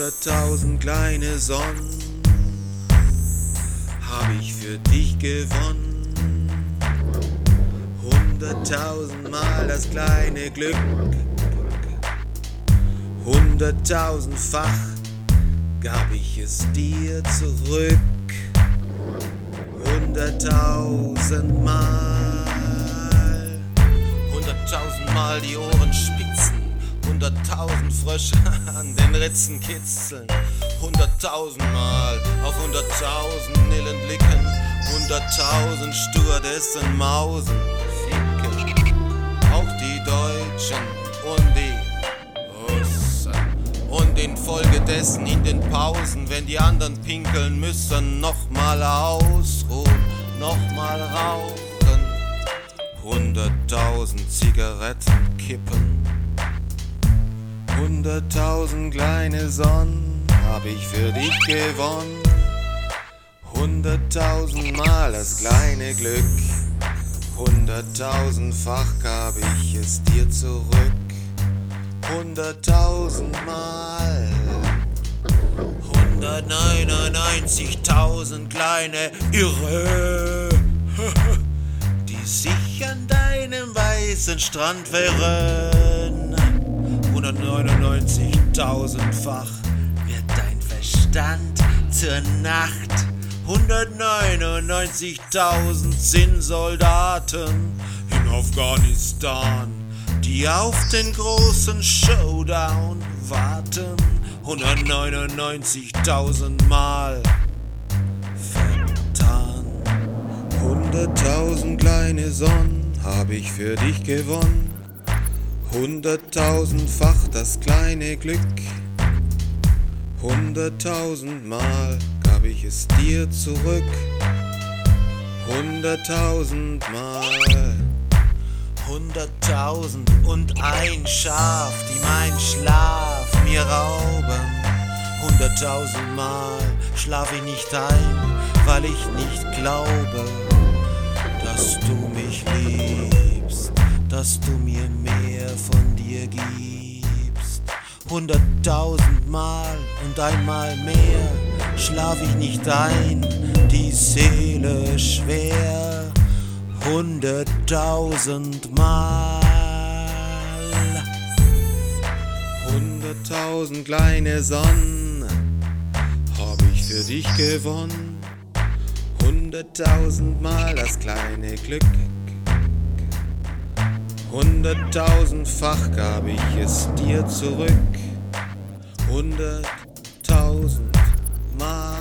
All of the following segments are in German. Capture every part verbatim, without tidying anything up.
Hunderttausend kleine Sonnen hab ich für dich gewonnen. Hunderttausendmal das kleine Glück, hunderttausendfach gab ich es dir zurück. Hunderttausendmal, hunderttausendmal die Ohren spitzen, hunderttausend Frösche an den Ritzen kitzeln, hunderttausendmal auf hunderttausend Nillen blicken, hunderttausend Stewardessen mausen, ficken, auch die Deutschen und die Russen. Und infolgedessen in den Pausen, wenn die anderen pinkeln müssen, nochmal ausruhen, nochmal rauchen, hunderttausend Zigaretten kippen. Hunderttausend kleine Sonnen hab ich für dich gewonnen. Hunderttausendmal das kleine Glück, hunderttausendfach gab ich es dir zurück. Hunderttausendmal, hundertneunundneunzigtausend kleine Irre, die sich an deinem weißen Strand verirren. hundertneunundneunzigtausendfach wird dein Verstand zur Nacht. hundertneunundneunzigtausend Zinnsoldaten in Afghanistan, die auf den großen Showdown warten. hundertneunundneunzigtausend Mal vertan. Hunderttausend kleine Sonnen hab ich für dich gewonnen. Hunderttausendfach das kleine Glück, hunderttausendmal gab ich es dir zurück. Hunderttausendmal, hunderttausend und ein Schaf, die mein Schlaf mir rauben. Hunderttausendmal schlaf ich nicht ein, weil ich nicht glaube, dass du mich liebst, dass du mir mehr von dir gibst. Hunderttausendmal und einmal mehr schlaf ich nicht ein, die Seele schwer. Hunderttausendmal, hunderttausend kleine Sonnen hab ich für dich gewonnen. Hunderttausendmal das kleine Glück, hunderttausendfach gab ich es dir zurück. Hunderttausendmal,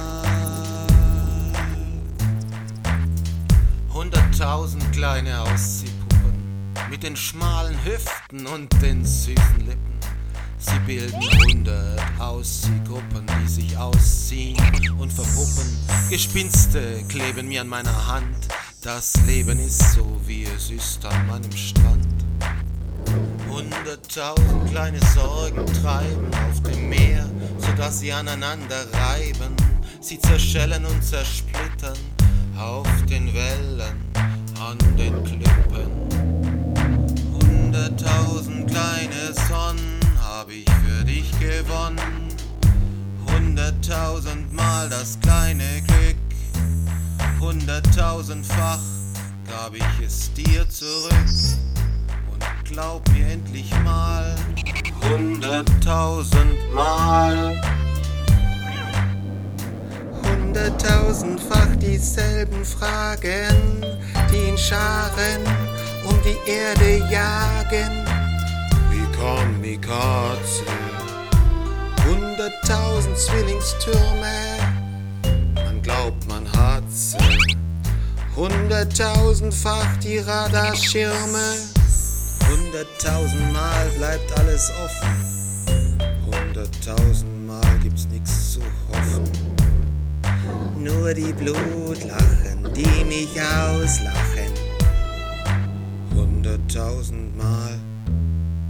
hunderttausend kleine Ausziehpuppen mit den schmalen Hüften und den süßen Lippen. Sie bilden hundert Ausziehgruppen, die sich ausziehen und verpuppen. Gespinste kleben mir an meiner Hand. Das Leben ist so, wie es ist an meinem Strand. Hunderttausend kleine Sorgen treiben auf dem Meer, sodass sie aneinander reiben. Sie zerschellen und zersplittern auf den Wellen, an den Klippen. Hunderttausend kleine Sonnen hab ich für dich gewonnen. Hunderttausendmal das kleine Glück, hunderttausendfach gab ich es dir zurück. Und glaub mir endlich mal, hunderttausendmal, hunderttausendfach dieselben Fragen, die in Scharen um die Erde jagen, wie Kamikaze. Hunderttausend Zwillingstürme, man glaubt man hat sie. Hunderttausendfach die Radarschirme, hunderttausendmal bleibt alles offen. Hunderttausendmal gibt's nix zu hoffen. Nur die Blutlachen, die mich auslachen. Hunderttausendmal